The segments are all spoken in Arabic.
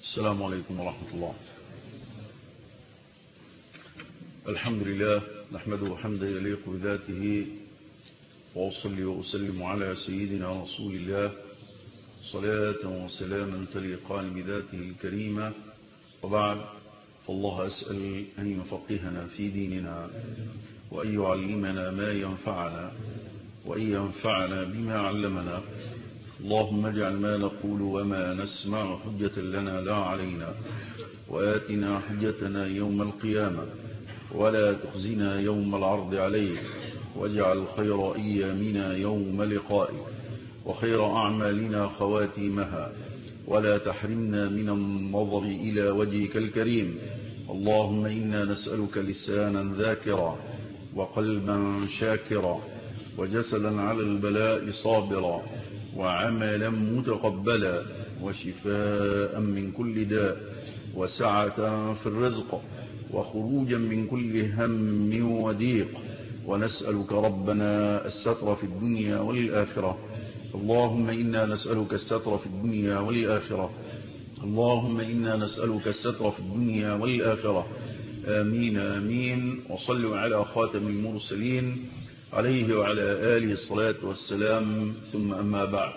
السلام عليكم ورحمة الله. الحمد لله نحمده حمدا يليق بذاته، وأصلي وأسلم على سيدنا رسول الله صلاة وسلاما تليقان بذاته الكريمة، وبعد، فالله أسأل أن يفقهنا في ديننا، وأن يعلمنا ما ينفعنا، وأن ينفعنا بما علمنا. اللهم اجعل ما نقول وما نسمع حجة لنا لا علينا، وآتنا حجتنا يوم القيامة، ولا تخزنا يوم العرض عليك، واجعل خير أيامنا يوم لقائك، وخير أعمالنا خواتيمها، ولا تحرمنا من النظر إلى وجهك الكريم. اللهم إنا نسألك لسانا ذاكرا، وقلبا شاكرا، وجسدا على البلاء صابرا، وعملا متقبلا، وشفاء من كل داء، وسعة في الرزق، وخروجا من كل هم وضيق. ونسألك ربنا الستر في الدنيا والآخرة. اللهم إنا نسألك الستر في الدنيا والآخرة. اللهم إنا نسألك الستر في الدنيا والآخرة. آمين آمين. وصلوا على خاتم المرسلين عليه وعلى آله الصلاة والسلام. ثم أما بعد،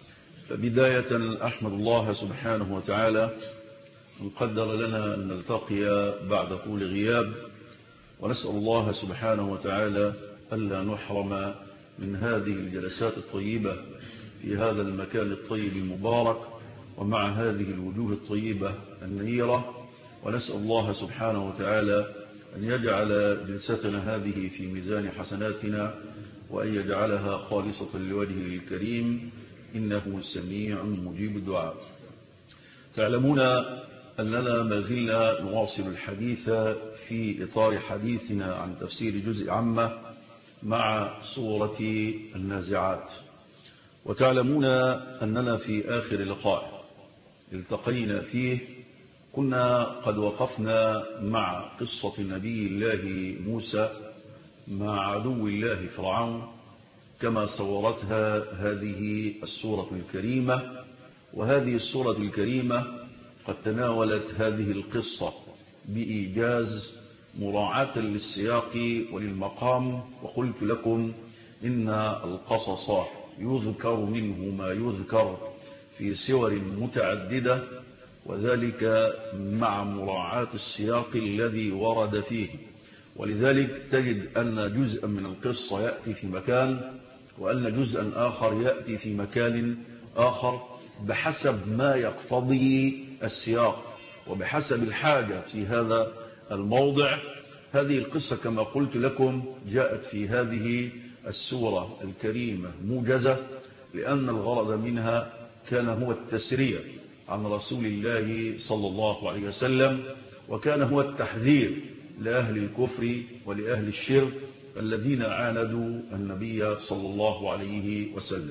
فبداية أحمد الله سبحانه وتعالى أن قدر لنا أن نلتقي بعد طول غياب، ونسأل الله سبحانه وتعالى ألا نحرم من هذه الجلسات الطيبة في هذا المكان الطيب المبارك، ومع هذه الوجوه الطيبة النيرة. ونسأل الله سبحانه وتعالى أن يجعل جلستنا هذه في ميزان حسناتنا، وأن يجعلها خالصة لوجهه الكريم، إنه سميع مجيب الدعاء. تعلمون أننا ما زلنا نواصل الحديث في إطار حديثنا عن تفسير جزء عامة مع سورة النازعات. وتعلمون أننا في آخر لقاء التقينا فيه كنا قد وقفنا مع قصة نبي الله موسى مع عدو الله فرعون كما صورتها هذه السورة الكريمة. وهذه السورة الكريمة قد تناولت هذه القصة بإيجاز مراعاة للسياق وللمقام. وقلت لكم إن القصص يذكر منه ما يذكر في سور متعددة، وذلك مع مراعاة السياق الذي ورد فيه. ولذلك تجد أن جزءا من القصة يأتي في مكان، وأن جزءا آخر يأتي في مكان آخر، بحسب ما يقتضي السياق وبحسب الحاجة في هذا الموضع. هذه القصة كما قلت لكم جاءت في هذه السورة الكريمة موجزة، لأن الغرض منها كان هو التسرية عن رسول الله صلى الله عليه وسلم، وكان هو التحذير لأهل الكفر ولأهل الشرك الذين عاندوا النبي صلى الله عليه وسلم.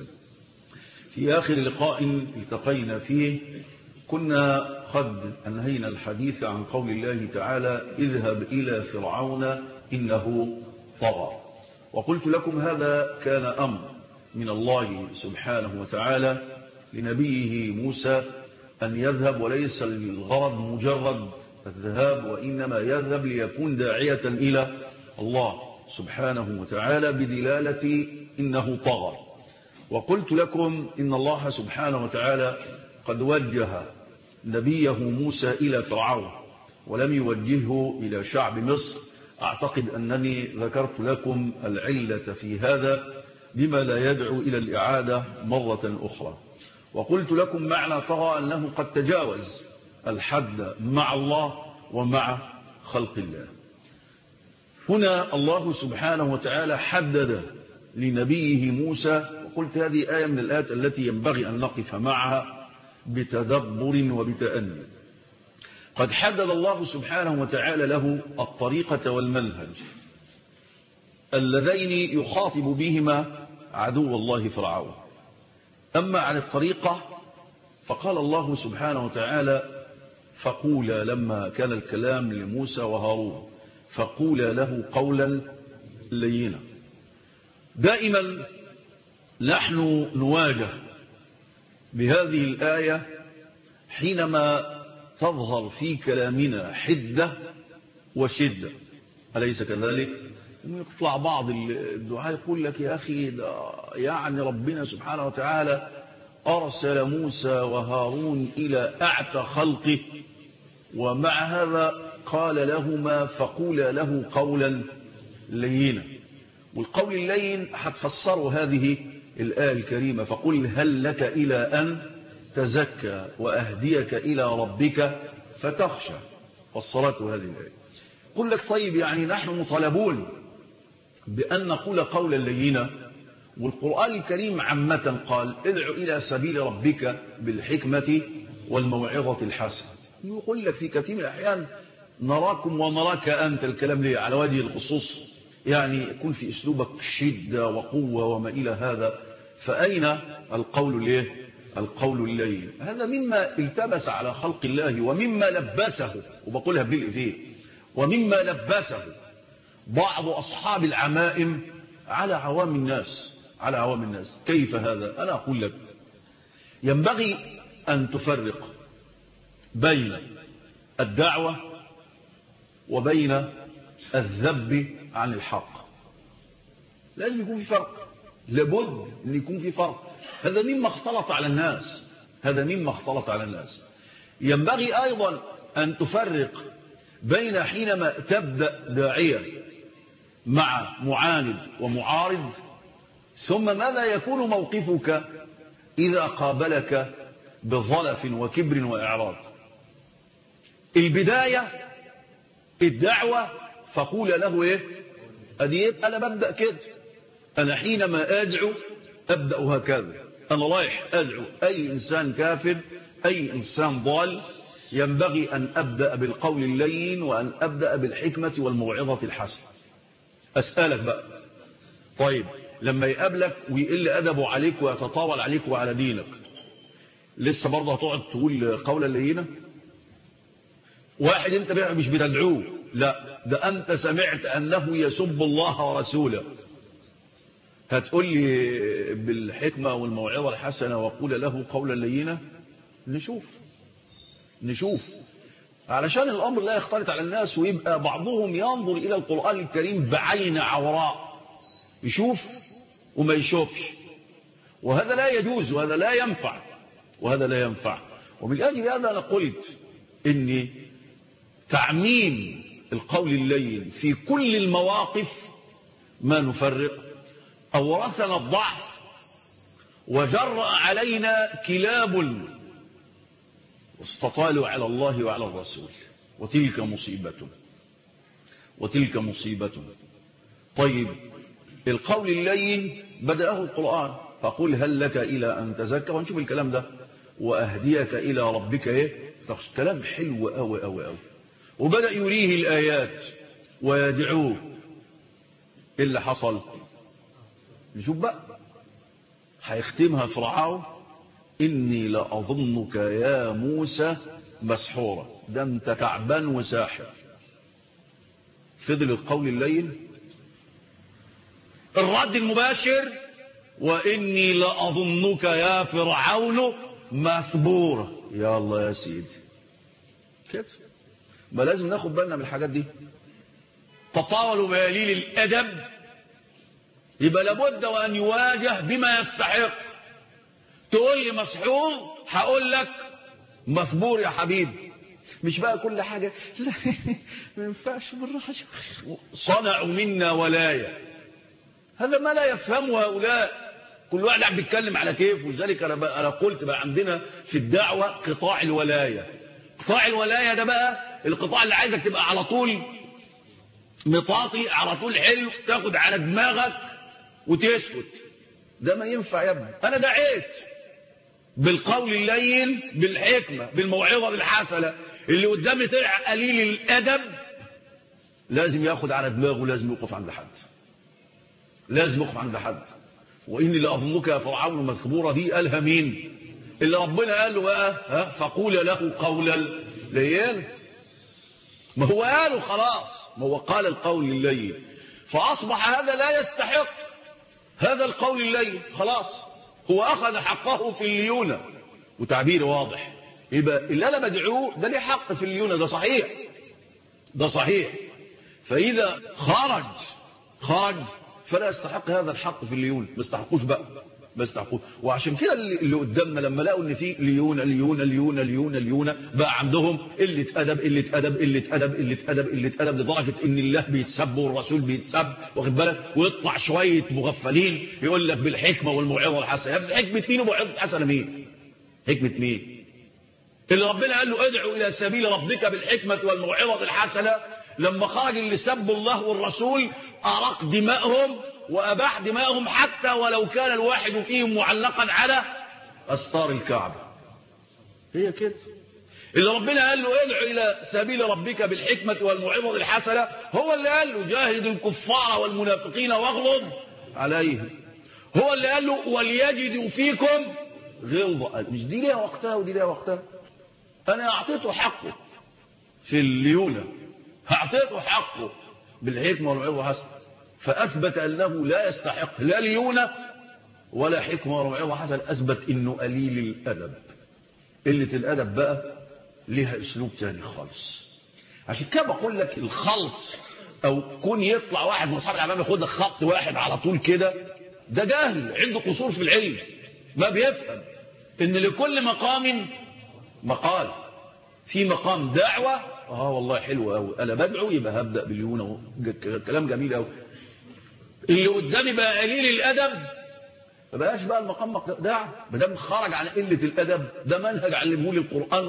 في آخر لقاء التقينا فيه كنا قد أنهينا الحديث عن قول الله تعالى: اذهب إلى فرعون إنه طغى. وقلت لكم هذا كان أمر من الله سبحانه وتعالى لنبيه موسى أن يذهب، وليس الغرض مجرد الذهاب، وإنما يذهب ليكون داعية إلى الله سبحانه وتعالى بدلالة إنه طغى. وقلت لكم إن الله سبحانه وتعالى قد وجه نبيه موسى إلى فرعون ولم يوجهه إلى شعب مصر. أعتقد أنني ذكرت لكم العلة في هذا بما لا يدعو إلى الإعادة مرة أخرى. وقلت لكم معنى طغى أنه قد تجاوز الحد مع الله ومع خلق الله. هنا الله سبحانه وتعالى حدد لنبيه موسى، وقلت هذه آية من الآيات التي ينبغي أن نقف معها بتدبر وبتأني. قد حدد الله سبحانه وتعالى له الطريقة والمنهج اللذين يخاطب بهما عدو الله فرعون. أما عن الطريقة فقال الله سبحانه وتعالى: فقولا، لما كان الكلام لموسى وهارون، فقولا له قولا لينا. دائما نحن نواجه بهذه الآية حينما تظهر في كلامنا حدة وشدة، أليس كذلك؟ يطلع بعض الدعاء يقول لك يا أخي ده يعني ربنا سبحانه وتعالى أرسل موسى وهارون إلى أعتى خلقه، ومع هذا قال لهما فقولا له قولا لينا. والقول اللين هتفسروا هذه الآية الكريمة، فقل هل لك إلى أن تزكى وأهديك إلى ربك فتخشى، فسرته هذه الآية. قل لك طيب يعني نحن مطالبون بأن نقول قولا لينا، والقرآن الكريم عامة قال ادع إلى سبيل ربك بالحكمة والموعظة الحسنة. يقول لك في كثير من الأحيان نراكم ونراك أنت، الكلام ليه على وجه الخصوص يعني يكون في أسلوبك شدة وقوة وما إلى هذا، فأين القول ليه؟ القول اللين. هذا مما التبس على خلق الله ومما لبسه، وبقولها بالإذين، ومما لبسه بعض أصحاب العمائم على عوام الناس. كيف هذا؟ أنا أقول لك ينبغي أن تفرق بين الدعوة وبين الذب عن الحق. لازم يكون في فرق، لابد أن يكون في فرق. هذا مما اختلط على الناس. ينبغي أيضا أن تفرق بين حينما تبدأ داعية مع معاند ومعارض، ثم ماذا يكون موقفك إذا قابلك بظلف وكبر وإعراض. البداية الدعوة فقول له إيه؟ أديب أنا ببدأ كده، أنا حينما أدعو أبدأ هكذا، أنا رايح أدعو أي إنسان كافر، أي إنسان ضال، ينبغي أن أبدأ بالقول اللين وأن أبدأ بالحكمة والموعظة الحسنة. أسألك بقى، طيب لما يقابلك ويقل أدبه عليك ويتطاول عليك وعلى دينك، لسه برضه هتقعد تقول قولا لينا؟ واحد انت مش بتدعوه، لا ده انت سمعت انه يسب الله ورسوله، هتقول لي بالحكمة والموعظة الحسنة وقول له قولا لينا؟ نشوف علشان الامر لا يختلط على الناس ويبقى بعضهم ينظر الى القرآن الكريم بعين عوراء، يشوف وما يشوفش، وهذا لا يجوز وهذا لا ينفع. ومن أجل هذا أنا قلت إن تعميم القول اللين في كل المواقف ما نفرق أورثنا الضعف وجرأ علينا كلاب واستطالوا على الله وعلى الرسول، وتلك مصيبة. طيب القول اللين بدأه القرآن، فقل هل لك إلى أن تزكى، ونشوف الكلام ده وأهديك إلى ربك إيه؟ كلام حلو أوي أوي أوي. وبدأ يريه الآيات ويدعوه. إيه اللي حصل؟ نشوف بقى، هيختمها فرعون إني لأظنك يا موسى مسحورا، ده انت تعبان وساحر. فضل القول اللين، الرد المباشر وإني لأظنك يا فرعون مثبورا. يا الله يا سيدي كده، ما لازم ناخد بالنا من الحاجات دي. تطاولوا بقليل الأدب، يبقى لابد وأن يواجه بما يستحق. تقول لي مسحور، هقول لك مثبور يا حبيبي. مش بقى كل حاجة لا ما ينفعش بالراحة. صنعوا منا ولاية، هذا ما لا يفهمه هؤلاء. كل واحد عم بيتكلم على كيف. ولذلك أنا قلت بقى عندنا في الدعوة قطاع الولاية. قطاع الولاية ده بقى القطاع اللي عايزك تبقى على طول مطاطي، على طول حلو، تاخد على دماغك وتسكت. ده ما ينفع يا ابني. أنا دعيت بالقول اللين بالحكمة بالموعظة بالحسنة، اللي قدامي طلع قليل الأدب لازم ياخد على دماغه، لازم يوقف عند حد. وإني لأظنك يا فرعون مثبورا دي قالها مين؟ اللي ربنا قال له بقى فقول له قولا لينا. ما هو قاله خلاص، ما هو قال القول اللين، فأصبح هذا لا يستحق هذا القول اللين، خلاص هو أخذ حقه في الليونة. وتعبير واضح، يبقى اللي أنا بدعوه ده ليه حق في الليونة، ده صحيح، ده صحيح. فإذا خرج فلا يستحق هذا الحق في الليونة، ما يستحقوش بقى، ما يستحقوش. وعشان كده اللي قدامنا لما لقوا ان في ليونة ليونة ليونة ليونة ليونة بقى عندهم قلة أدب قلة أدب قلة أدب قلة أدب قلة أدب، لدرجة ان الله بيتسب والرسول بيتسب، واخد بالك، ويطلع شوية مغفلين يقول لك بالحكمة والموعظة الحسنة. يا ابني حكمة مين وموعظة الحسنة مين؟ حكمة مين؟ اللي ربنا قال له ادعو إلى سبيل ربك بالحكمة والموعظة الحسنة، لما خرج اللي سبوا الله والرسول أرق دماءهم وأباح دماءهم، حتى ولو كان الواحد فيهم معلقا على أستار الكعبة. هي كده. اللي ربنا قال له ادعو إلى سبيل ربك بالحكمة والموعظة الحسنة، هو اللي قال له جاهد الكفار والمنافقين واغلظ عليهم. هو اللي قال له وليجدوا فيكم غلظة. مش دي ليها وقتها ودي ليها وقتها. أنا أعطيته حقه في الليونة، أعطيته حقه بالحكمة والموعظة الحسنة، فأثبت أنه لا يستحق لا ليونة ولا حكمة ولا موعظة حسنة، أثبت أنه قليل الأدب. قلة الأدب بقى لها أسلوب تاني خالص. عشان كده بقول لك الخلط، أو كون يطلع واحد من أصحاب العمام ياخد لك خط واحد على طول كده، ده جاهل عنده قصور في العلم، ما بيفهم إن لكل مقام مقال. في مقام دعوة والله حلو قوي، انا بدعو يبقى هبدا باليونه، كلام جميل قوي. اللي قدامي بقى قليل الادب، ما بقاش بقى المقام دعوه، ما دام خرج عن قله الادب. ده منهج علمه لي القران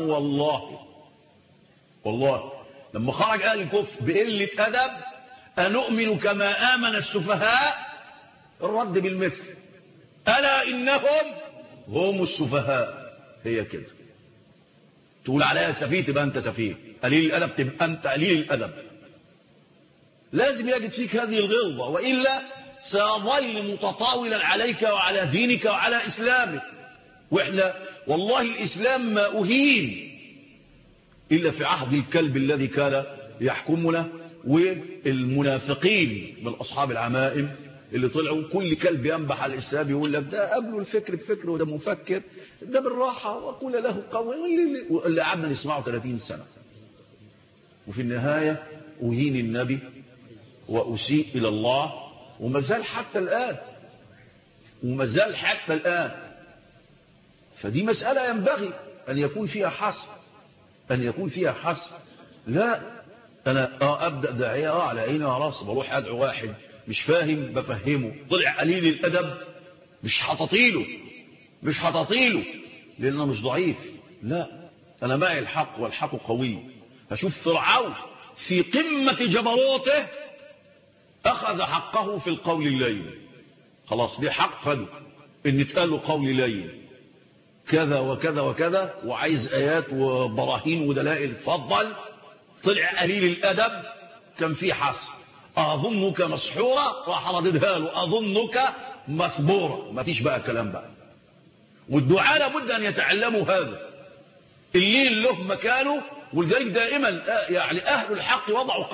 والله لما خرج اهل الكفر بقله ادب انؤمن كما امن السفهاء، الرد بالمثل، الا انهم هم السفهاء. هي كده. تقول عليها سفيه تبقى انت سفيه، قليل الادب تبقى انت قليل الادب. لازم يجد فيك هذه الغلظه، والا سيظل متطاولا عليك وعلى دينك وعلى اسلامك. واحنا والله الاسلام ما اهين الا في عهد الكلب الذي كان يحكمنا، والمنافقين من اصحاب العمائم اللي طلعوا كل كلب ينبح على الإسلام يقول لك ده قبله الفكر بفكر وده مفكر، ده بالراحة وقول له قوي، اللي قعدنا نسمعه 30 سنة. وفي النهاية أهين النبي وأسيء إلى الله، وما زال حتى الآن. فدي مسألة ينبغي أن يكون فيها حسب، لا أنا أبدأ داعية على عيني وراسي، بروح أدعو واحد مش فاهم بفهمه، طلع قليل الأدب مش هتطيله لأنه مش ضعيف، لا أنا معي الحق والحق قوي. هشوف فرعون في قمة جبروته أخذ حقه في القول اللين، خلاص ليه حق خده إن اتقال له قول لين كذا وكذا وكذا، وعايز آيات وبراهين ودلائل، فضل طلع قليل الأدب كان فيه حسب. أظنك مسحورة راح رددها له أظنك مثبورة، ما فيش بقى كلام بقى. والدعاء لابد أن يتعلموا هذا، اللين له مكانه. ولذلك دائما يعني أهل الحق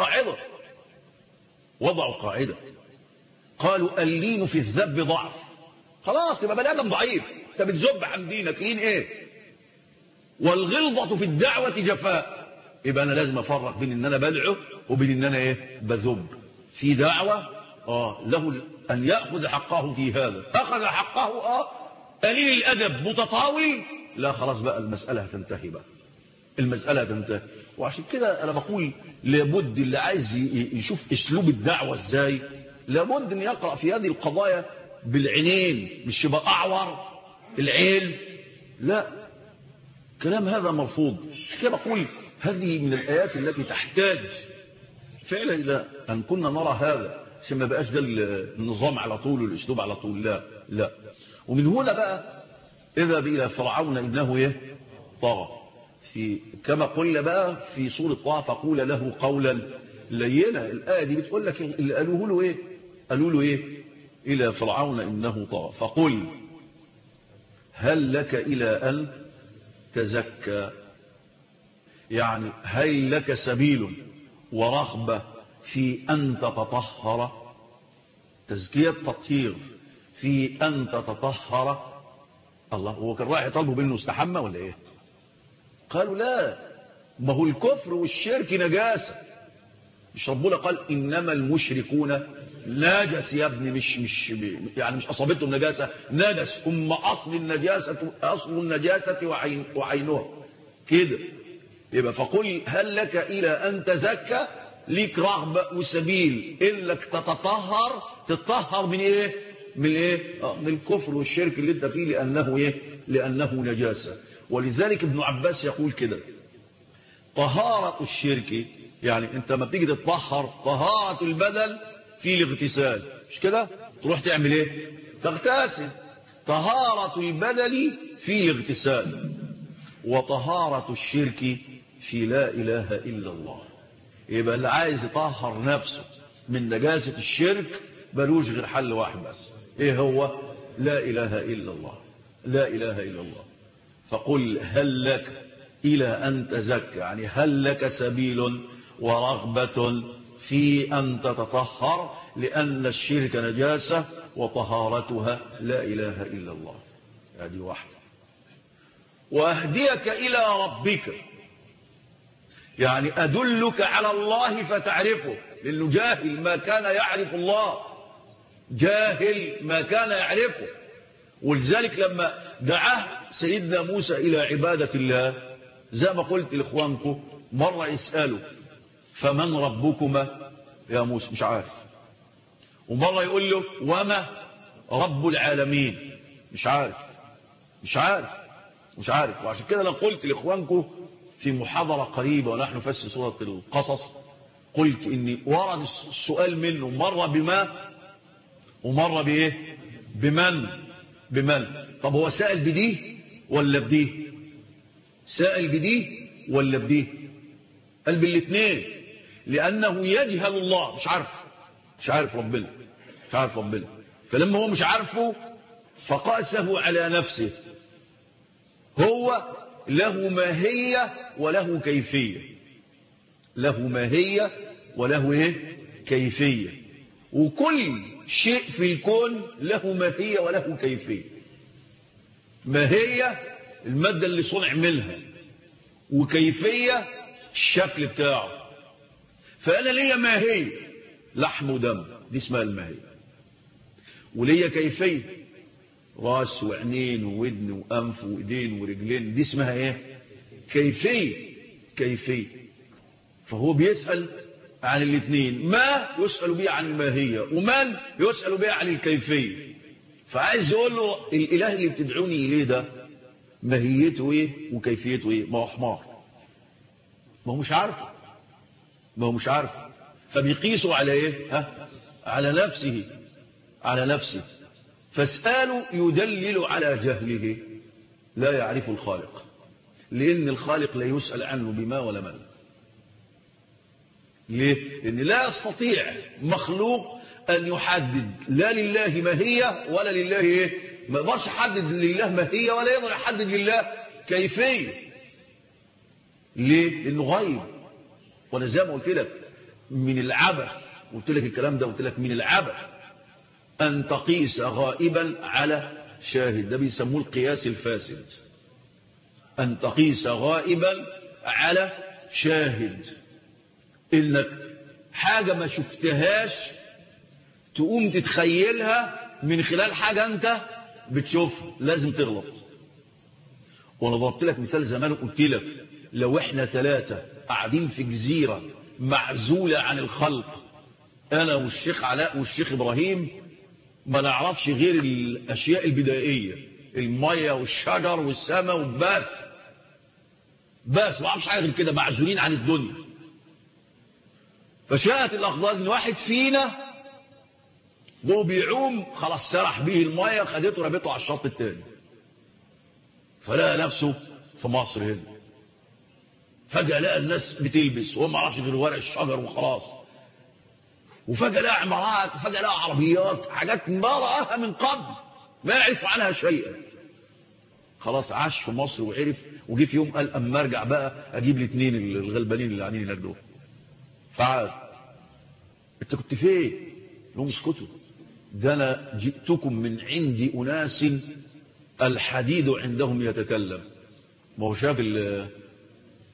وضعوا قاعدة قالوا اللين في الذب ضعف. خلاص يبقى بني آدم ضعيف، انت بتذب عن دينك، لين ايه؟ والغلظة في الدعوة جفاء. يبقى أنا لازم أفرق بين إن أنا بدعو وبين إن أنا إيه؟ بذب. في دعوة له أن يأخذ حقه في هذا، أخذ حقه قليل الأدب متطاول، لا خلاص بقى المسألة هتنتهي بقى، المسألة هتنتهي. وعشان كده أنا بقول لابد اللي عايز يشوف أسلوب الدعوة إزاي، لابد أن يقرأ في هذه القضايا بالعينين، مش يبقى أعور العين، لا كلام هذا مرفوض. عشان كده بقول هذه من الآيات التي تحتاج فعلا إلى أن كنا نرى هذا، عشان ما بقاش ده النظام على طول والأسلوب على طول، لا. ومن هنا بقى إذا إلى فرعون إنه طغى، كما قلنا بقى في سورة طه فقول له قولا لينا. الآية دي بتقول لك اللي قالوا له إيه؟ إلى فرعون إنه طغى فقل هل لك إلى أن تزكى، يعني هل لك سبيل ورغبة في أن تتطهر، تزكية تطهير في أن تتطهر. الله هو كان رايح يطالبه بأنه استحمى ولا إيه؟ قالوا لا، ما هو الكفر والشرك نجاسة. مش ربنا قال إنما المشركون نجس يا ابني، مش يعني مش أصابتهم نجاسة، نجس هم أصل النجاسة وعينها كده. يبقى فقل هل لك إلى أن تزكى، ليك رغبة وسبيل إنك تتطهر من إيه؟ من الكفر والشرك اللي انت فيه، لأنه نجاسة. ولذلك ابن عباس يقول كده: طهارة الشرك، يعني انت ما بتيجي تتطهر، طهارة البدن في الاغتسال، مش كده؟ تروح تعمل ايه؟ تغتسل. طهارة البدن في الاغتسال، وطهارة الشرك في لا إله إلا الله. يبقى اللي عايز يطهر نفسه من نجاسة الشرك بلوش غير حل واحد بس، ايه هو؟ لا إله إلا الله، لا إله إلا الله. فقل هل لك إلى أن تزكى، يعني هل لك سبيل ورغبة في أن تتطهر، لأن الشرك نجاسة وطهارتها لا إله إلا الله. هذه واحدة. وأهديك إلى ربك، يعني أدلك على الله فتعرفه، لأنه جاهل ما كان يعرف الله، جاهل ما كان يعرفه. ولذلك لما دعاه سيدنا موسى إلى عبادة الله، زي ما قلت لإخوانكم مرة يسأله فمن ربكما يا موسى، مش عارف. ومرة يقول له وما رب العالمين، مش عارف. وعشان كده أنا قلت لإخوانكم في محاضرة قريبة ونحن نفسر سورة القصص، قلت إني ورد السؤال منه مرة بما ومرة بإيه؟ بمن. طب هو سائل بديه ولا بديه؟ سائل بديه ولا بديه؟ قال بالاثنين، لأنه يجهل الله، مش عارف ربنا. فلما هو مش عارفه فقاسه على نفسه. هو له ماهية وله كيفية، كيفية. وكل شيء في الكون له ماهية وله كيفية. ماهية المادة اللي صنع منها، وكيفية الشكل بتاعه. فأنا ليا ماهية لحم ودم، دي اسمها الماهية. وليا كيفية راس وعينين وودن وأنف وإيدين ورجلين، دي اسمها ايه؟ كيفية. فهو بيسأل عن الاثنين، ما يسأل به عن الماهية، ومن يسأل به عن الكيفية. فعايز يقول له الإله اللي بتدعوني إليه ده ماهيته ايه وكيفيته ايه؟ ما هو حمار، ما هو مش عارفه. فبيقيسوا على ايه؟ على نفسه. فاسأله يدلل على جهله، لا يعرف الخالق، لأن الخالق لا يسأل عنه بما ولا من. ليه؟ لأن لا يستطيع مخلوق أن يحدد لا لله ماهية ولا لله ايه؟ ما يقدرش يحدد لله ماهية ولا يقدر يحدد لله كيفية. ليه؟ لأنه غيب. وأنا زي ما قلت لك من العبث، قلت لك الكلام ده، قلت لك من العبث أن تقيس غائبا على شاهد، ده بيسموه القياس الفاسد. أن تقيس غائبا على شاهد، إنك حاجة ما شفتهاش تقوم تتخيلها من خلال حاجة أنت بتشوفها، لازم تغلط. وأنا ضربت لك مثال زمان، قلت لك لو إحنا 3 قاعدين في جزيرة معزولة عن الخلق، أنا والشيخ علاء والشيخ إبراهيم، ما نعرفش غير الأشياء البدائية، المية والشجر والسماء وبس ما نعرفش حاجة غير كده، معزولين عن الدنيا. فشاءت الأقدار إن واحد فينا وهو بيعوم خلاص سرح به المية، خدته ربطه على الشط التاني، فلقى نفسه في مصر هنا. فجأة لقى الناس بتلبس وهو ما عرفش غير ورق الشجر وخلاص. وفجأة لقى عمارات، وفجأة لقى عربيات، حاجات ما رآها من قبل، ما يعرف عنها شيئا. خلاص عاش في مصر وعرف، وجي في يوم قال اما ارجع بقى اجيب لي 2 الغلبانين اللي قاعدين هناك دول. فعاد انت كنت فين؟ لهم اسكتوا، ده انا جئتكم من عند اناس الحديد عندهم يتكلم. ما هو شاف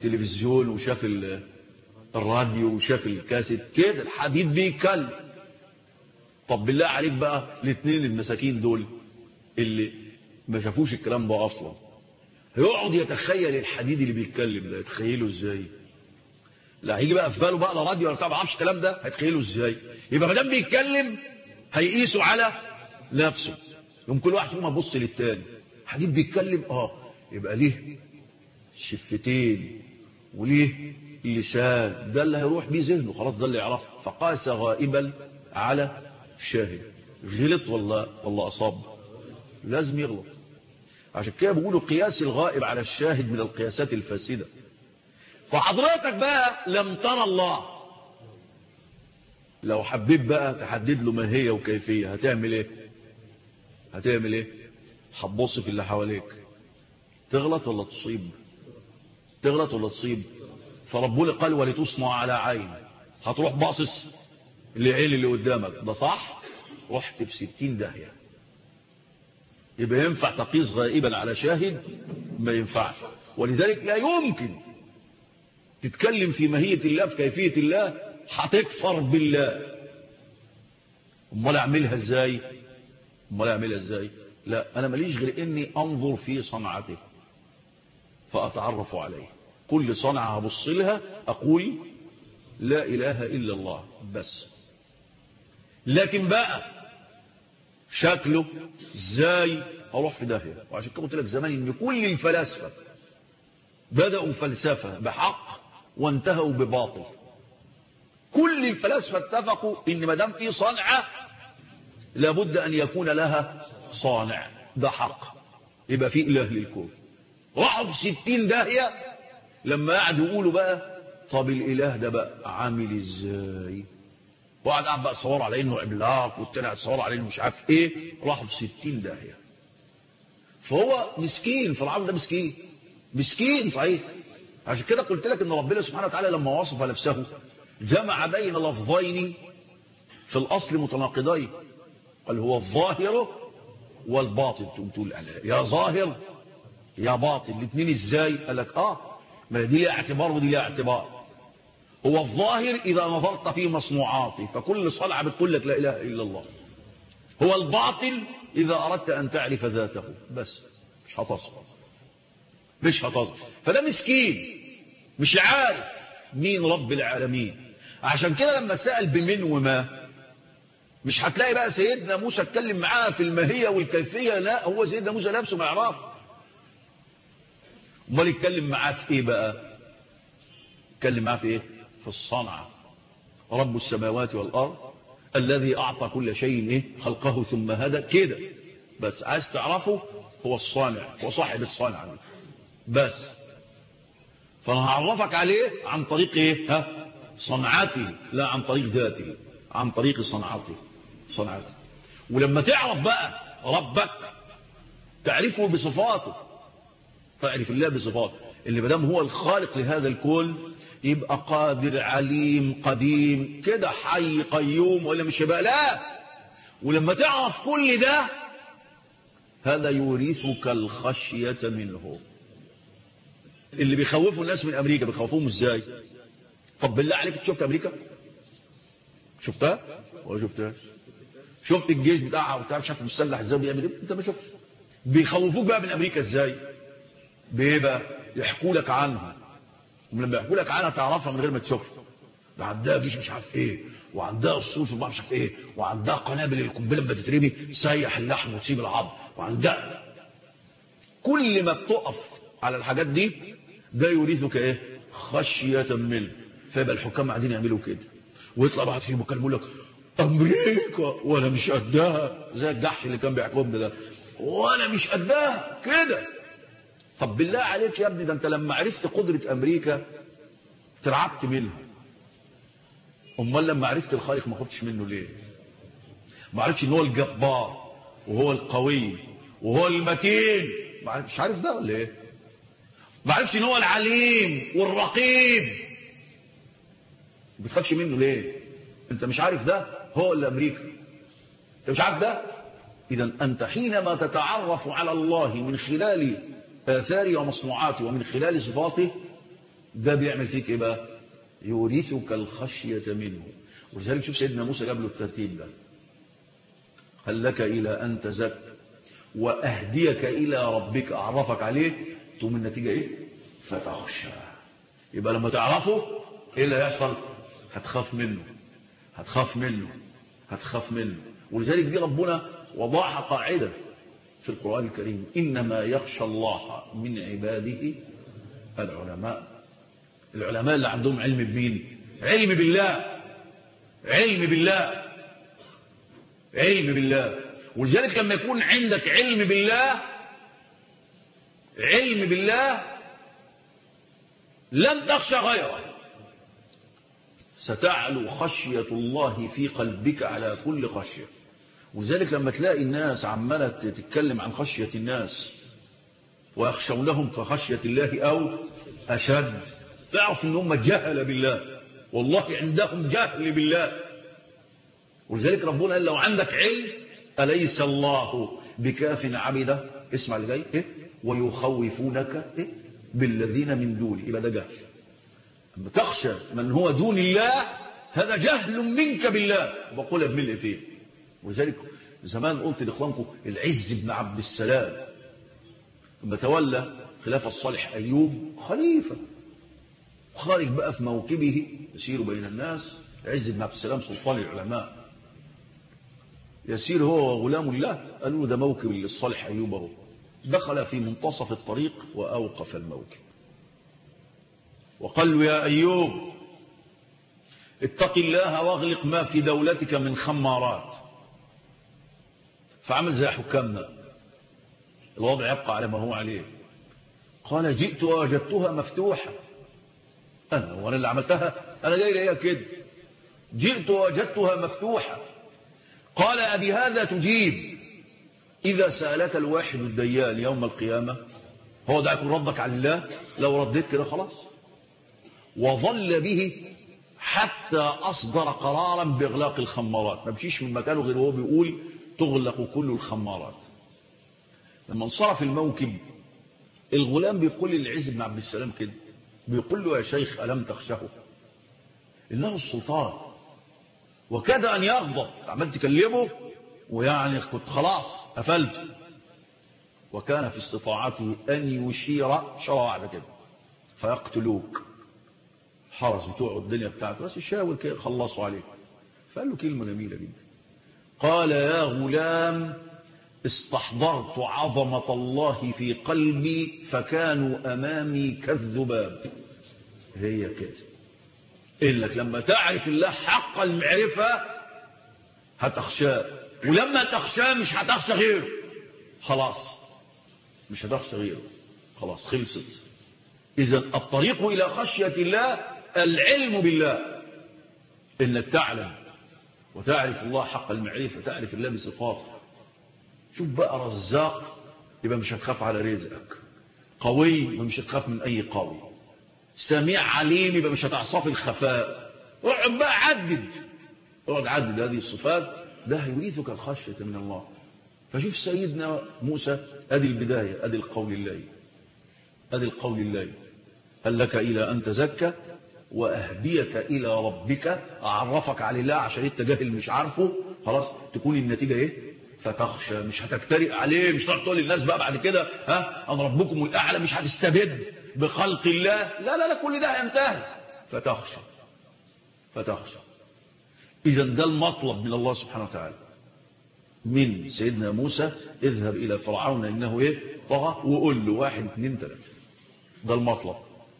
التلفزيون وشاف الراديو وشاف الكاسيت كده الحديد بيتكلم. طب بالله عليك بقى الاثنين المساكين دول اللي ما شافوش الكلام ده اصلا هيقعد يتخيل الحديد اللي بيتكلم ده يتخيله ازاي؟ لا هيجي بقى في باله بقى لا راديو ولا بتاع ما اعرفش الكلام ده هيتخيله ازاي؟ يبقى ما دام بيتكلم هيقيسوا على نفسه. يوم كل واحد فيهم يبص للتاني حديد بيتكلم يبقى ليه شفتين وليه لسان ده اللي هيروح بيه ذهنه خلاص ده اللي يعرفه. فقاس غائبا على شاهد. غلط ولا اصاب؟ لازم يغلط. عشان كده بيقولوا قياس الغائب على الشاهد من القياسات الفاسده. فحضرتك بقى لم ترى الله لو حبيت بقى تحدد له ماهيه وكيفيه هتعمل ايه؟ هتبص في اللي حواليك تغلط ولا تصيب؟ تغلط ولا تصيب؟ فربنا قال ولتصنع على عين. هتروح باصص لعين اللي قدامك ده صح رحت في 60 داهيه. يبقى ينفع تقيس غائبا على شاهد؟ ما ينفعش. ولذلك لا يمكن تتكلم في ماهيه الله في كيفيه الله هتكفر بالله. امال اعملها ازاي؟ لا انا ماليش غير اني انظر في صنعته فاتعرف عليه. كل صنعه هبص لها اقول لا اله الا الله بس. لكن بقى شكله ازاي اروح في داهيه. وعشان كده قلت لك زمان ان كل الفلاسفه بداوا فلسفه بحق وانتهوا بباطل. كل الفلاسفه اتفقوا ان ما دام في صنعه لابد ان يكون لها صانع ده حق يبقى في اله للكون. راحوا في 60 داهيه لما قعدوا يقولوا بقى طب الاله ده بقى عامل ازاي؟ وقعد بقى تصور على انه عملاق والتاني تصور على انه مش عارف ايه. راحوا في 60 داهيه. فهو مسكين فرعون ده مسكين صحيح. عشان كده قلت لك ان ربنا سبحانه وتعالى لما وصف نفسه جمع بين لفظين في الاصل متناقضين. قال هو الظاهر والباطن. تقول يا ظاهر يا باطن الاثنين ازاي؟ قال لك ما دي لها اعتبار ودي لها اعتبار. هو الظاهر اذا نظرت في مصنوعاته فكل صنعه بتقول لك لا اله الا الله. هو الباطن اذا اردت ان تعرف ذاته بس مش هتصل. فده مسكين مش عارف مين رب العالمين. عشان كده لما سأل بمن وما مش هتلاقي بقى سيدنا موسى اتكلم معاه في الماهية والكيفية. لا هو سيدنا موسى نفسه ما يعرف. امال يتكلم معاه في ايه بقى؟ يتكلم معاه في ايه؟ في الصنعة. رب السماوات والارض الذي اعطى كل شيء ايه خلقه ثم هدى كده. بس عايز تعرفه هو الصانع وصاحب الصانع بس. فانا هعرفك عليه عن طريق ايه؟ صنعته لا عن طريق ذاته عن طريق صنعته. ولما تعرف بقى ربك تعرفه بصفاته. تعرف الله بصفاته اللي مادام هو الخالق لهذا الكون يبقى قادر عليم قديم كده حي قيوم ولا مش يبقى لا. ولما تعرف كل ده هذا يورثك الخشية منه. اللي بيخوفوا الناس من امريكا بيخوفوهم ازاي؟ طب بالله عليك شفت امريكا؟ شفتها ولا شفتهاش؟ شفت الجيش بتاعها وبتاع شاف مسلح ازاي بيعمل ايه؟ انت ما شفتش. بيخوفوك بقى من امريكا ازاي؟ بايه بقى؟ يحكوا لك عنها. ولما يحكوا لك عنها تعرفها من غير ما تشوفها. ده عندها جيش مش عارف ايه وعندها الصوص وما مش عارف ايه وعندها قنابل القنبله لما تترمي تسيح اللحم وتسيب العظم وعندها. كل ما بتقف على الحاجات دي ده يورثك ايه؟ خشيه منه. فيبقى الحكام قاعدين يعملوا كده ويطلع واحد فيهم يكلموا لك امريكا وانا مش قدها زي الجحش اللي كان بيحكمنا ده وانا مش قدها كده. طب بالله عليك يا ابني ده انت لما عرفت قدرة امريكا ترعبت منها. امال لما عرفت الخالق ما خفتش منه ليه؟ ما عرفتش ان هو الجبار وهو القوي وهو المتين. مش عارف ده ولا ايه؟ ما عرفتش ان هو العليم والرقيب. ما بتخافش منه ليه؟ انت مش عارف ده هو اللي امريكا. انت مش عارف ده. اذا انت حينما تتعرف على الله من خلال آثاره ومصنوعاته ومن خلال صفاته ده بيعمل فيك ايه بقى؟ يورثك الخشية منه. ولذلك شوف سيدنا موسى جاب له الترتيب ده، هل لك إلى أن تزكى وأهديك إلى ربك، أعرفك عليه، تقوم النتيجة إيه؟ فتخشى. يبقى لما تعرفه إيه اللي هيحصل؟ هتخاف منه، هتخاف منه، هتخاف منه. ولذلك دي ربنا وضعها قاعدة في القرآن الكريم، إنما يخشى الله من عباده العلماء. العلماء اللي عندهم علم بمين؟ علم بالله، علم بالله، علم بالله. ولذلك لما يكون عندك علم بالله، علم بالله، لن تخشى غيره، ستعلو خشية الله في قلبك على كل خشية. ولذلك لما تلاقي الناس عمالة تتكلم عن خشية الناس ويخشونهم كخشية الله أو أشد، تعرف ان هم جهل بالله، والله عندهم جهل بالله. ولذلك ربنا قال لو عندك علم أليس الله بكاف عبده، اسمع اللي جاي إيه؟ ويخوفونك إيه؟ بالذين من دونه، يبقى ده جهل. لما تخشى من هو دون الله هذا جهل منك بالله، بقولها بملء فيه. ولذلك زمان قلت لاخوانكم العز بن عبد السلام لما تولى خلافة الصالح أيوب خليفة، خارج بقى في موكبه يسير بين الناس، عز بن عبد السلام سلطان العلماء، يسير هو وغلام الله، قالوا ده موكب للصالح أيوب اهو. دخل في منتصف الطريق وأوقف الموكب وقال له يا أيوب اتق الله واغلق ما في دولتك من خمارات. فعمل زي حكامنا، الوضع يبقى على ما هو عليه. قال جئت ووجدتها مفتوحة، وانا اللي عملتها، انا جاي ليها كده، جئت ووجدتها مفتوحة. قال أبي هذا تجيب إذا سألك الواحد الديان يوم القيامة، هو ده يكون ردك على الله؟ لو رديت كده خلاص. وظل به حتى أصدر قرارا بإغلاق الخمارات، ما بشيش من مكانه غير هو بيقول تغلق كل الخمارات. لما انصرف الموكب الغلام بيقول للعز بن عبد السلام كده، بيقول له يا شيخ ألم تخشه؟ إنه السلطان وكاد أن يغضب، عمال تكلمه ويعني كنت خلاص قفلت، وكان في استطاعته أن يشير شرع واحدة كده فيقتلوك، حرس بتوع الدنيا بتاعته بس يشاور كده خلصوا عليك. فقال له كلمة جميلة جدا، قال يا غلام استحضرت عظمة الله في قلبي فكانوا أمامي كالذباب. هي كده، إنك لما تعرف الله حق المعرفة هتخشاه، ولما تخشاه مش هتخشى غيره، خلاص مش هتخشى غيره، خلاص خلصت. إذن الطريق إلى خشية الله العلم بالله، إنك تعلم وتعرف الله حق المعرفة، تعرف الله بصفاته. شوف بقى رزاق يبقى مش هتخاف على رزقك، قوي يبقى مش هتخاف من أي قوي، سميع عليم يبقى مش هتعصف الخفاء. اقعد بقى عدد، اقعد عدد هذه الصفات، ده هيورثك الخشية من الله. فشوف سيدنا موسى، ادي البداية، ادي القول الله، ادي القول الله، هل لك إلى أن تزكى وأهديك إلى ربك، أعرفك على الله عشان انت جاهل مش عارفه، خلاص تكون النتيجة ايه؟ فتخشى. مش هتفترق عليه، مش هتقول للناس بقى بعد كده ها أنا ربكم الأعلى، مش هتستبد بخلق الله، لا لا لا، كل ده هينتهي. فتخشى، فتخشى. إذا ده المطلب من الله سبحانه وتعالى من سيدنا موسى، اذهب إلى فرعون إنه ايه؟ طغى، وقول له 1 2 3. ده المطلب.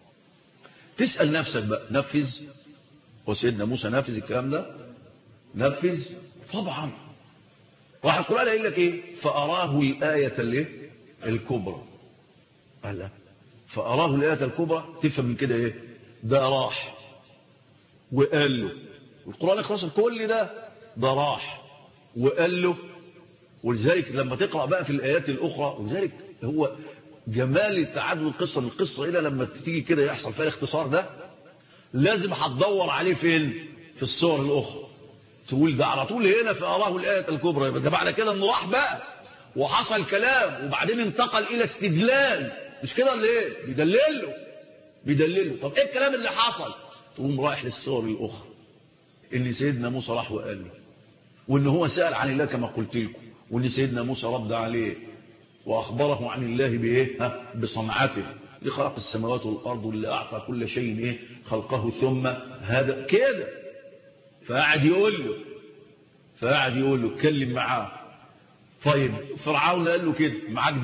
تسأل نفسك بقى، نفذ؟ وسيدنا موسى نفذ الكلام ده؟ نفذ طبعا. راح القرآن قال لك ايه؟ فأراه الآية الايه؟ الكبرى. قال لا، فأراه الآية الكبرى، تفهم من كده ايه؟ ده راح وقال له، والقرآن يختصر كل ده راح وقال له. ولذلك لما تقرأ بقى في الآيات الأخرى، ولذلك هو جمال تعدد القصة من القصة إلى لما تيجي كده يحصل فيها الاختصار ده، لازم هتدور عليه فين؟ في الصور الأخرى، تقول ده على طول هنا فأراه الآية الكبرى، يبقى ده معنى كده انه راح بقى وحصل كلام وبعدين انتقل إلى استدلال، مش كده ولا ايه؟ بيدلل له، بيدلله. طب ايه الكلام اللي حصل؟ تقوم رايح للصور الاخرى ان سيدنا موسى راح وقال له، وان هو سأل عن الله كما قلت لكم، وان سيدنا موسى رد عليه واخبره عن الله بايه؟ بصنعته، اللي خلق السماوات والارض واللي اعطى كل شيء ايه خلقه ثم هذا كده. فقعد يقول له اتكلم معاه. طيب فرعون قال له كده معاك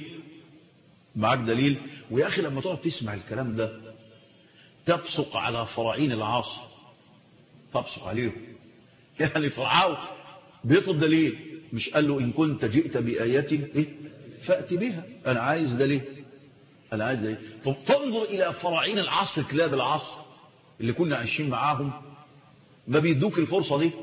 دليل؟ ويا اخي لما تقعد تسمع الكلام ده تبصق على فراعين العصر، تبصق عليهم. يعني فرعون بيطلب دليل، مش قال له ان كنت جئت بآية ايه فأتي بها، انا عايز دليل. طب تنظر الى فراعين العصر، كلاب العصر اللي كنا عايشين معاهم، ما بيدوك الفرصة دي.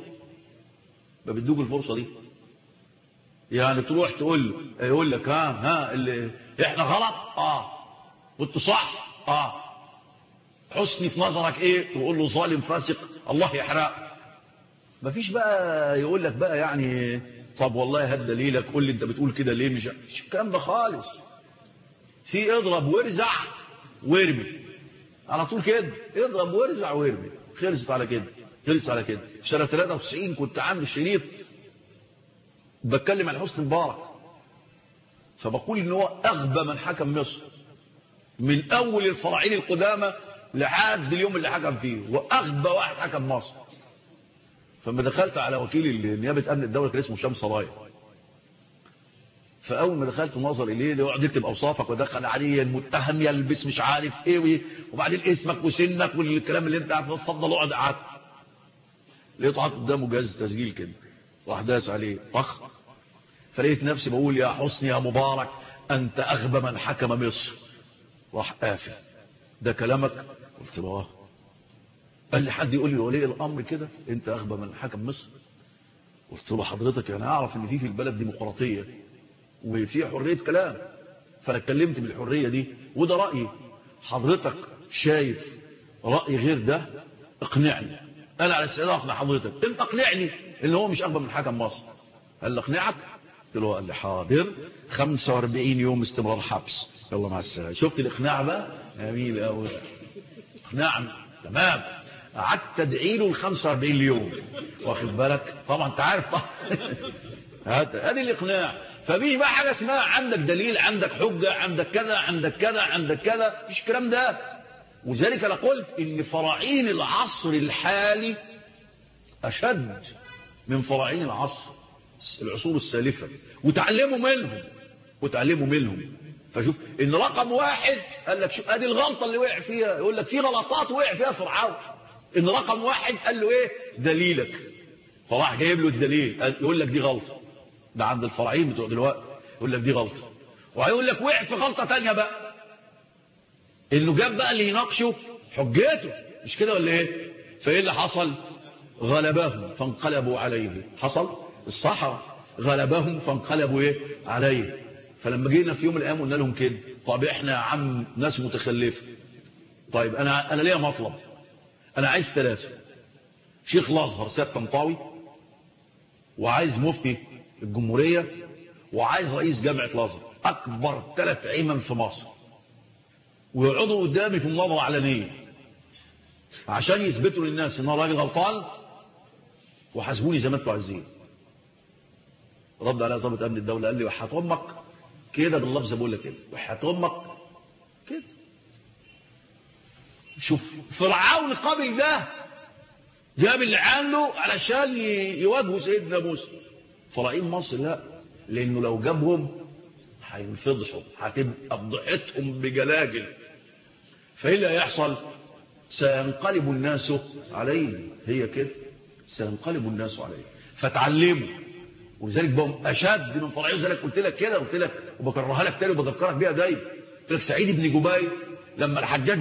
يعني تروح تقول له يقول لك ها اللي احنا غلط وانت صح حسني في نظرك ايه، تقول له ظالم فاسق الله يحرق. مفيش بقى يقول لك بقى يعني طب والله هات دليلك، قول لي انت بتقول كده ليه. مش الكلام ده خالص. في اضرب وارزع وارمي على طول كده، اضرب وارزع وارمي. خلصت على كده. في سنة 93 كنت عامل شريف بتكلم عن حسني مبارك، فبقول ان هو اغبى من حكم مصر من اول الفراعين القدامى لحد اليوم اللي حكم فيه، واغبى واحد حكم مصر. فما دخلت على وكيل نيابه امن الدوله كان اسمه شمس رايه، فاول ما دخلت نظر اليه يقعد يكتب اوصافك ودخل عليه المتهم يلبس مش عارف ايه وبعدين اسمك وسنك والكلام اللي انت عارفه، اتفضل اقعد. قعدت لقيته حاطط قدامه جهاز تسجيل كده، راح داس عليه طخ، فلقيت نفسي بقول يا حسني يا مبارك انت اغبى من حكم مصر. راح قافل. ده كلامك؟ قلت له قال لي حد يقول لي ولي الامر كده انت اغبى من حكم مصر؟ قلت له حضرتك انا اعرف ان في البلد ديمقراطيه وفي حريه كلام، فانا اتكلمت بالحريه دي وده رايي. حضرتك شايف راي غير ده اقنعني، انا على استعداد اقنع حضرتك. انت اقنعني ان هو مش اغبى من حكم مصر. قال لي اقنعك؟ قلت له قال لي حاضر 45 يوم استمرار حبس، يلا مع السلامه. شفت الاقناع بقى؟ جميل قوي، اقنعني تمام. قعدت ادعي له ال 45 يوم، واخد بالك؟ طبعا انت عارف طبعا. ادي الاقناع. فمفيش بقى حاجه اسمها عندك دليل، عندك حجه، عندك كذا عندك كذا عندك كذا، مفيش الكلام ده. وذلك انا قلت ان فراعين العصر الحالي اشد من فراعين العصور السالفه، وتعلموا منهم. فشوف ان رقم واحد قال لك شوف ادي الغلطه اللي وقع فيها، يقول لك في غلطات وقع فيها فرعون. ان رقم واحد قال له ايه دليلك، فراح جايب له الدليل، يقول لك دي غلطه. ده عند الفراعين بتوع دلوقتي يقول لك دي غلطه، وهيقول لك وقع في غلطه ثانيه بقى، انه جاب بقى اللي يناقشه حجته، مش كده ولا ايه؟ فايه اللي حصل؟ غلبهم فانقلبوا عليه. حصل الصحراء غلبهم فانقلبوا ايه عليه. فلما جينا في يوم من الايام قلنا لهم كده طب احنا يا عم ناس متخلفه، طيب انا ليا مطلب، انا عايز 3: شيخ الازهر سيد طنطاوي، وعايز مفتي الجمهوريه، وعايز رئيس جامعه الازهر، اكبر 3 عمم في مصر، ويقعدوا قدامي في مناظره علنيه عشان يثبتوا للناس ان انا راجل غلطان، وحاسبوني زي ما انتوا عايزين. رد عليا ضابط امن الدوله قال لي وحياة امك كده، باللفظ بقول لك كده وحياة امك كده. شوف فرعون قابل ده، جاب اللي عنده علشان يواجهوا سيدنا موسى. فراعين مصر لا، لانه لو جابهم هينفضحوا، هتبقى فضحتهم بجلاجل. فايه اللي هيحصل؟ سينقلب الناس عليه. هي كده، سينقلب الناس عليه. فتعلموا، ولذلك بقوا اشد من فرعين. ولذلك قلت لك كده، قلت لك وبكررها لك تاني وبذكرك بيها دايما. قلت لك سعيد بن جبير لما الحجاج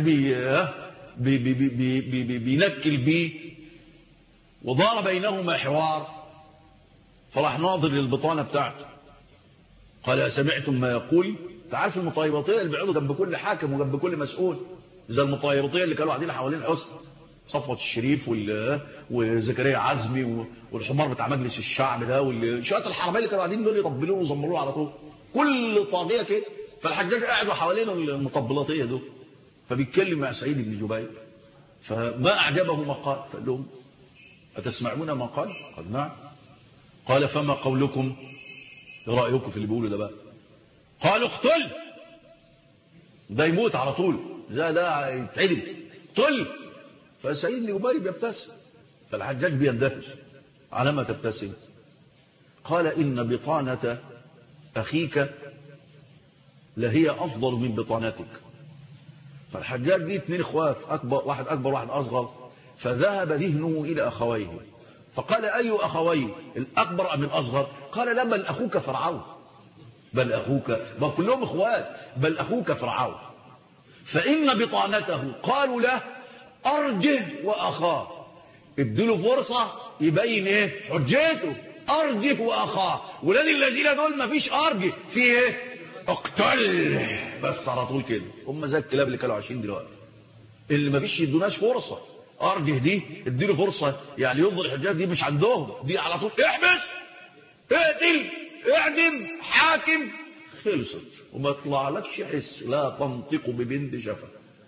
بينكل بيه ودار بينهما حوار، فراح ناظر للبطانه بتاعته قال سمعتم ما يقول؟ تعرف المطيبطيه اللي بيقعدوا جنب كل حاكم وجنب كل مسؤول، زي المطيبطيه اللي كانوا قاعدين حوالين حسن صفوت الشريف وزكريا عزمي والحمار بتاع مجلس الشعب ده والشويه الحراميه اللي كانوا قاعدين دول يطبلوه ويزمروه على طول، كل طاغيه كده. فالحجاج قاعدوا حوالين المطبلاتيه دول. فبيتكلم مع سعيد بن جبير، فما أعجبه ما قال، فقال لهم أتسمعون ما قال؟ قال نعم. قال فما قولكم؟ ايه رأيكم في اللي بيقوله ده بقى؟ قالوا اقتل، ده يموت على طول، ده يتعدم، اقتل. فسعيد بن جبير بيبتسم، فالحجاج بيندهش، على ما تبتسم؟ قال إن بطانة أخيك لهي أفضل من بطانتك. فالحجاج دي 2 اخوات، واحد أكبر واحد أصغر، فذهب ذهنه إلى أخويه، فقال أي أخوين، الأكبر أم الأصغر؟ قال لا، بل أخوك فرعون، بل أخوك، بل كلهم اخوات، بل أخوك فرعون. فإن بطانته قالوا له أرجه وأخاه، اديله فرصة يبين ايه حجته، أرجه وأخاه. ولاد الذين دول ما فيش أرجه، في ايه؟ اقتل بس على طول كده. هم زي الكلاب اللي كانوا عايشين دلوقتي، اللي ما فيش يدوناش فرصة. أرجه دي اديله فرصة يعني يفضل الحجاج، دي مش عندهم، دي على طول احبس، اقتل، اعدم، حاكم، خلصت، وما يطلع لكش حس، لا تنطق ببنت شفا.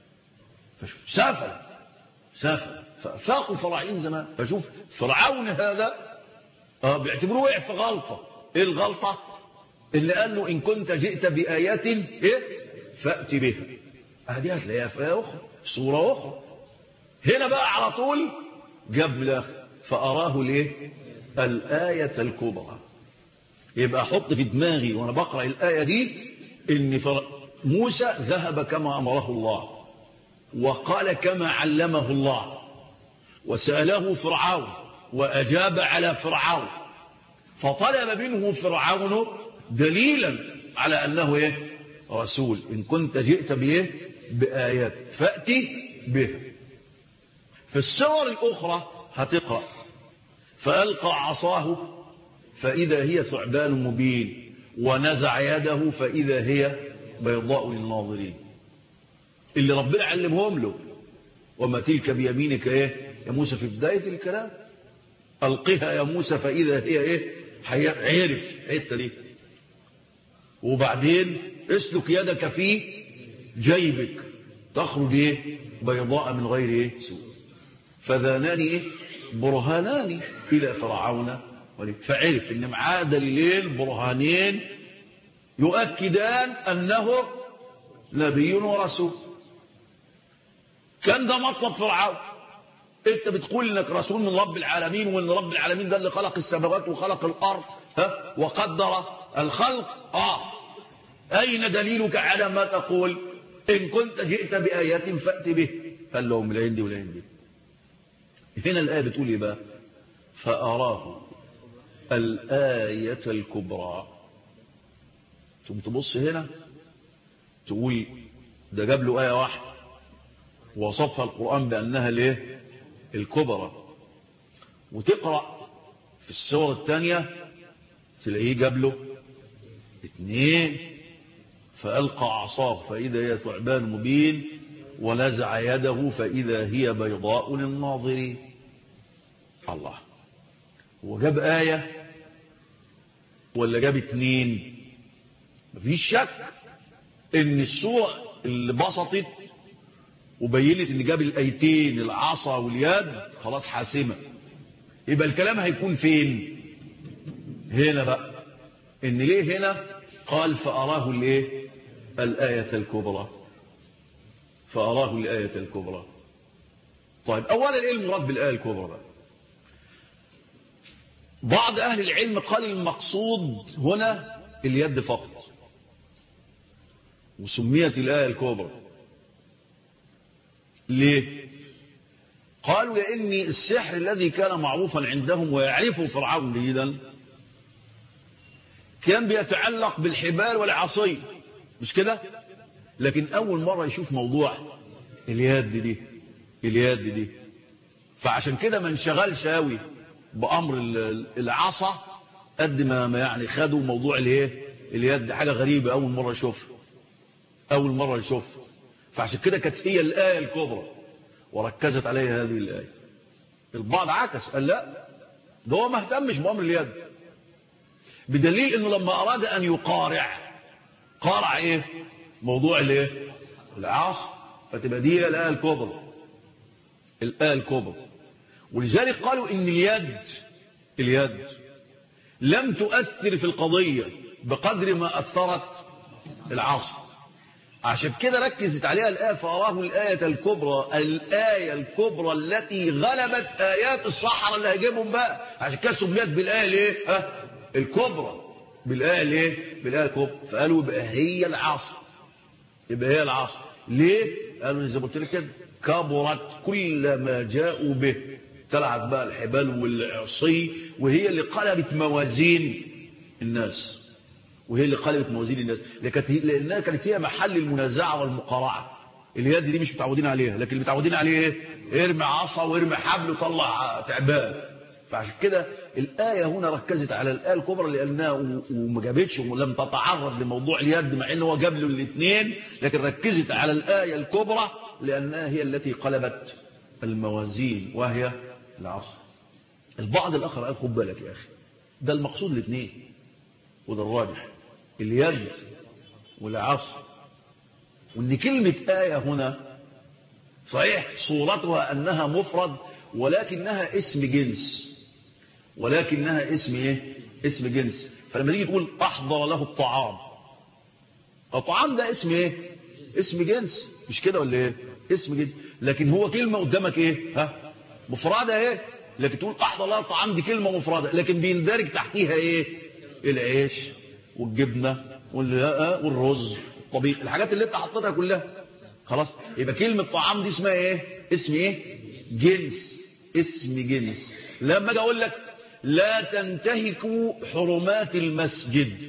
سافل فافاقوا فرعين زمان. فشوف فرعون هذا بيعتبروه وقع في غلطة. ايه الغلطة؟ اللي قال له ان كنت جئت بآيات ايه فأت بها. دي هتلاقيها في آية أخرى، صورة أخرى. هنا بقى على طول جاب الاخر فأراه الايه؟ الآية الكبرى. يبقى احط في دماغي وانا بقرأ الآية دي ان موسى ذهب كما أمره الله، وقال كما علمه الله، وسأله فرعون وأجاب على فرعون، فطلب منه فرعون دليلا على أنه إيه؟ رسول. إن كنت جئت بإيه؟ بآيات فأتي به. في السور الأخرى هتقرأ فألقى عصاه فإذا هي ثعبان مبين، ونزع يده فإذا هي بيضاء للناظرين. اللي ربنا علمهم له، وما تلك بيمينك ايه يا موسى، في بداية الكلام ألقها يا موسى فإذا هي ايه، عرف حتة دي. وبعدين اسلك يدك في جيبك تخرج ايه بيضاء من غير ايه سوء، فذانان ايه برهانان إلى فرعون. فعرف ان معاه دليلين برهانين يؤكدان أنه نبي ورسول. كان ده مطلب فرعون. انت بتقول انك رسول من رب العالمين، وان رب العالمين ده اللي خلق السماوات وخلق الارض وقدر الخلق. اين دليلك على ما تقول؟ ان كنت جئت بآيات فأت به. قال لهم لا عندي ولا عندي. هنا الآية بتقول ايه بقى؟ فأراه الآية الكبرى. ثم تبص هنا تقول ده جاب له آية واحدة وصفها القرآن بأنها الايه الكبرى، وتقرأ في السورة الثانية تلاقيه جاب له 2. فألقى عصاه فإذا هي ثعبان مبين، ونزع يده فإذا هي بيضاء للناظرين. الله، هو جاب آية ولا جاب 2؟ مفيش شك ان السورة اللي بسطت وبينت ان جاب الآيتين العصا واليد خلاص حاسمة. يبقى الكلام هيكون فين؟ هنا بقى. ان ليه هنا قال فأراه الايه الآية الكبرى؟ فأراه الآية الكبرى. طيب اولا ايه المراد بالآية الكبرى بقى؟ بعض اهل العلم قال المقصود هنا اليد فقط، وسميت الآية الكبرى. ليه؟ قالوا لأن السحر الذي كان معروفا عندهم ويعرفه فرعون جيدا كان بيتعلق بالحبال والعصي، مش كده؟ لكن أول مرة يشوف موضوع اليد دي، فعشان كده ما انشغلش قوي بأمر العصا قد ما يعني خدوا موضوع اليد. حاجة غريبة أول مرة يشوف. فعشان كده كانت هي الآية الكبرى وركزت عليها هذه الآية. البعض عكس قال لا، ده هو ما اهتمش بأمر اليد، بدليل انه لما اراد ان يقارع قارع ايه موضوع العصا. فتبقى دي الآية الكبرى، الآية الكبرى. ولذلك قالوا إن اليد لم تؤثر في القضية بقدر ما أثرت العصا. عشان كده ركزت عليها الآية فأراه الآية الكبرى التي غلبت آيات الصحراء اللي هيجيبهم بقى. عشان كده سميت بالآية ليه؟ الكبرى، بالآية ليه؟ بالآية الكبرى. فقالوا يبقى هي العصا. ليه؟ قالوا زي ما قلت لك كده كبرت كل ما جاءوا به، طلعت بقى الحبال والعصي، وهي اللي قلبت موازين الناس، لأنها كانت هي محل المنازعة والمقارعة. اليد دي مش متعودين عليها، لكن اللي متعودين عليه ايه؟ ارمي عصا وارمي حبل وطلع تعبان. فعشان كده الآية هنا ركزت على الآية الكبرى لأنها وما جابتش ولم تتعرض لموضوع اليد، مع انه هو جاب له الاثنين، لكن ركزت على الآية الكبرى لأنها هي التي قلبت الموازين وهي العصا. البعض الآخر قال خد بالك يا أخي، ده المقصود الاثنين وده الراجح، اليد والعصا. وان كلمة آية هنا صحيح صورتها أنها مفرد، ولكنها اسم جنس. فلما تيجي تقول أحضر له الطعام ده اسم ايه؟ اسم جنس، مش كده ولا ايه؟ اسم جنس. لكن هو كلمة قدامك ايه؟ مفردة ايه؟ لكن تقول أحضر له الطعام دي كلمة مفردة، لكن بيندرج تحتيها ايه؟ العيش والجبنة والرز والطبيخ، الحاجات اللي انت حطيتها كلها. خلاص، يبقى كلمة طعام دي اسمها ايه؟ اسم جنس. لما اجي اقول لك لا تنتهكوا حرمات المسجد،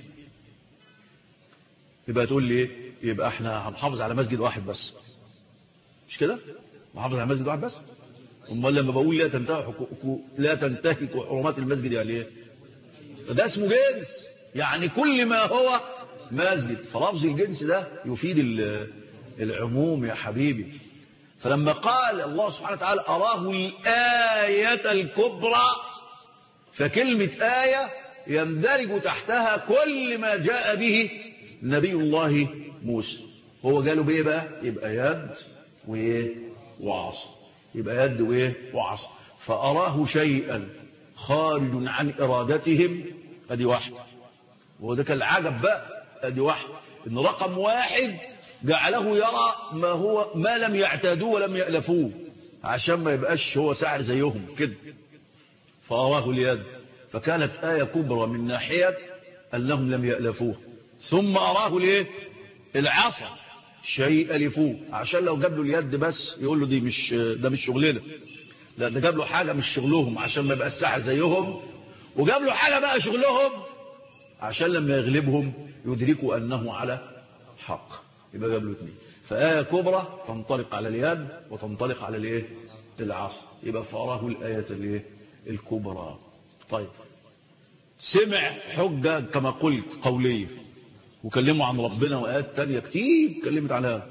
يبقى تقول لي ايه؟ يبقى احنا هنحافظ على مسجد واحد بس، مش كده؟ نحافظ على مسجد واحد بس. امال لما بقول لا تنتهكوا حرمات المسجد يعني ايه؟ ده اسمه جنس، يعني كل ما هو مسجد. فلفظ الجنس ده يفيد العموم يا حبيبي. فلما قال الله سبحانه وتعالى أراه الآية الكبرى، فكلمة آية يندرج تحتها كل ما جاء به نبي الله موسى. هو قالوا بإيه بقى؟ يبقى يد وعصا. فأراه شيئا خارج عن إرادتهم، ادي واحدة. وده كان العجب بقى، ادي واحدة، ان رقم واحد جعله يرى ما لم يعتادوه ولم يألفوه، عشان ما يبقاش هو ساحر زيهم كده. فأراه اليد، فكانت آية كبرى من ناحية أنهم لم يألفوه. ثم أراه العصا شيء ألفوه، عشان لو جاب له اليد بس يقول له ده مش شغلنا، لا ده جاب له حاجة مش شغلهم عشان ما يبقى الساحر زيهم، وجاب له حاجة بقى شغلهم عشان لما يغلبهم يدركوا أنه على حق. يبقى جاب له اثنين. فآية كبرى تنطلق على اليد وتنطلق على العصا. يبقى فأراه الآية الكبرى. طيب، سمع حجة كما قلت قولية، وكلموا عن ربنا وآيات تانية كتير كلمت عنها،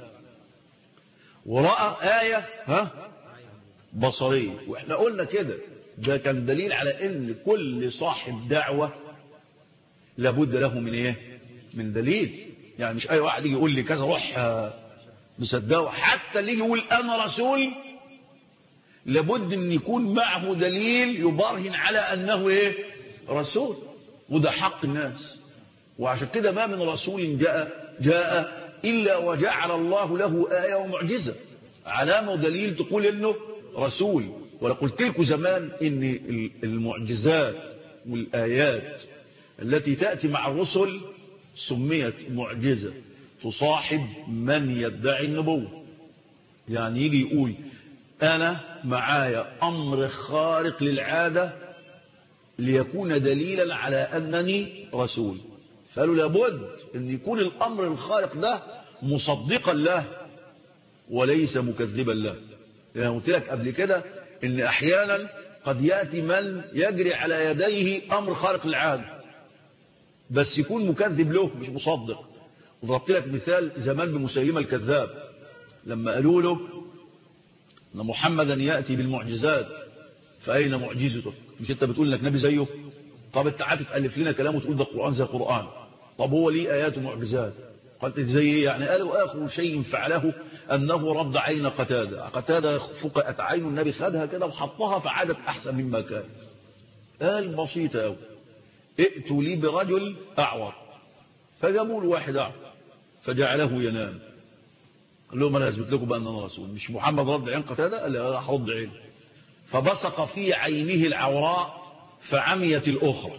ورأى آية بصرية. واحنا قلنا كده، ده كان دليل على ان كل صاحب دعوة لابد له من دليل. يعني مش اي واحد يجي يقول لي كذا روح مصدقه. حتى اللي يجي يقول انا رسول لابد ان يكون معه دليل يبرهن على انه رسول، وده حق الناس. وعشان كده ما من رسول جاء الا وجعل الله له آية ومعجزة، علامة ودليل تقول انه رسول. ولا قلت لكم زمان ان المعجزات والآيات التي تأتي مع الرسل سميت معجزة تصاحب من يدعي النبوة. يعني يجي يقول أنا معايا أمر خارق للعادة ليكون دليلا على أنني رسول. فقالوا لابد أن يكون الأمر الخارق ده مصدقا له وليس مكذبا له. يعني قلت لك قبل كده أن أحيانا قد يأتي من يجري على يديه أمر خارق للعادة بس يكون مكذب له مش مصدق. وضربت لك مثال زمان بمسيلمة الكذاب، لما قالوا له ان محمدا يأتي بالمعجزات فأين معجزتك؟ مش انت بتقول انك نبي زيه؟ طب انت قعدت تألف لنا كلام وتقول ده قرآن زي قرآن. طب هو ليه آيات ومعجزات؟ قالت زي ايه يعني؟ قالوا آخر شيء فعله أنه رد عين قتادة فقأت عين النبي، خدها كده وحطها فعادت أحسن مما كان. قال بسيطة أوي، ائتوا لي برجل أعور، فجابوا له واحد أعور فجعله ينام. قال لهم أنا أثبت لكم بأن أنا رسول. مش محمد رد عين قتادة؟ قال لا راح رد عين، فبصق في عينه العوراء فعميت الأخرى.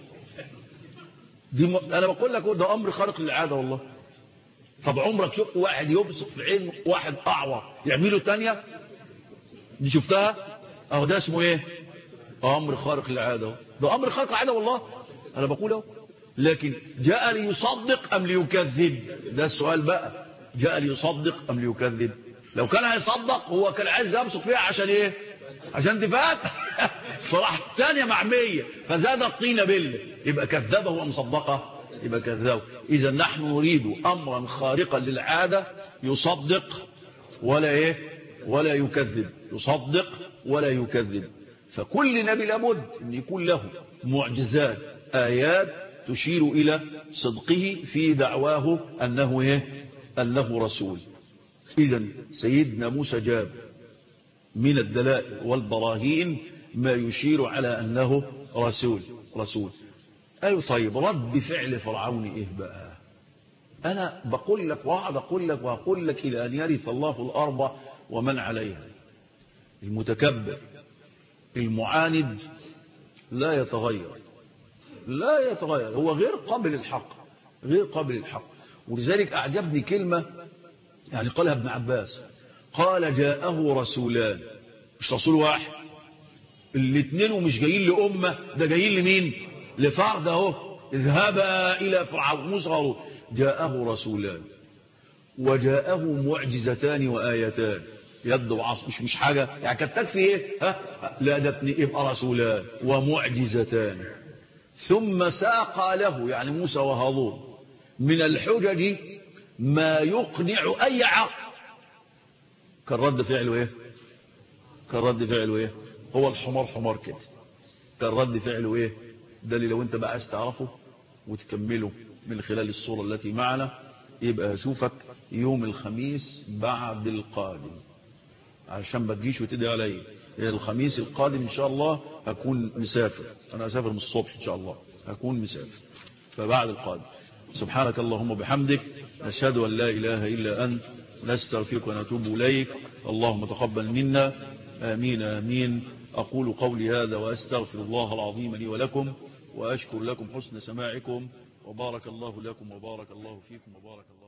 أنا بقول لك ده أمر خارق للعادة والله. طب عمرك شفت واحد يبصق في عين واحد أعور يعمله تانية؟ دي شفتها؟ أهو ده اسمه إيه؟ أمر خارق للعادة. ده أمر خارق للعادة والله، أنا بقوله. لكن جاء ليصدق أم ليكذب؟ ده السؤال بقى، جاء ليصدق أم ليكذب؟ لو كان هيصدق هو كان عايز يبصق فيها عشان إيه؟ عشان تفات صراحة تانية معمية فزاد الطين بله، يبقى كذبه ومصدقه، يبقى كذبه. إذا نحن نريد أمرا خارقا للعادة يصدق ولا إيه؟ ولا يكذب، يصدق ولا يكذب. فكل نبي لابد أن يكون له معجزات، آيات تشير إلى صدقه في دعواه أنه إيه؟ أنه رسول. إذا سيدنا موسى جاب من الدلائل والبراهين ما يشير على أنه رسول. أيوة طيب، رد فعل فرعون إيه بقى؟ أنا بقول لك وأقول لك إلى أن يرث الله الأرض ومن عليها. المتكبر المعاند لا يتغير، هو غير قابل الحق. ولذلك أعجبني كلمة يعني قالها ابن عباس، قال جاءه رسولان، مش رسول واحد، الاثنين ومش جايين لأمة، ده جايين لمين؟ لفرد اهو، اذهبا إلى فرعون موسى وهارون. جاءه رسولان وجاءه معجزتان وآيتان، يد وعصا، مش حاجة يعني كانت تكفي ايه؟ لا ده يبقى رسولان ومعجزتان. ثم ساق له يعني موسى وهارون من الحجج ما يقنع أي عقل. كان رد فعله ايه؟ هو الحمار حمار كده. كان رد فعله ايه؟ ده اللي لو انت بقى عايز تعرفه وتكمله من خلال الصورة التي معنا، يبقى اشوفك يوم الخميس بعد القادم عشان ما تجيش وتدعي علي. الخميس القادم ان شاء الله هكون مسافر، انا اسافر من الصبح ان شاء الله، هكون مسافر، فبعد القادم. سبحانك اللهم وبحمدك، نشهد ان لا اله الا انت، نستغفرك ونتوب اليك. اللهم تقبل منا، آمين آمين. أقول قولي هذا وأستغفر الله العظيم لي ولكم، وأشكر لكم حسن سماعكم، وبارك الله لكم وبارك الله فيكم وبارك الله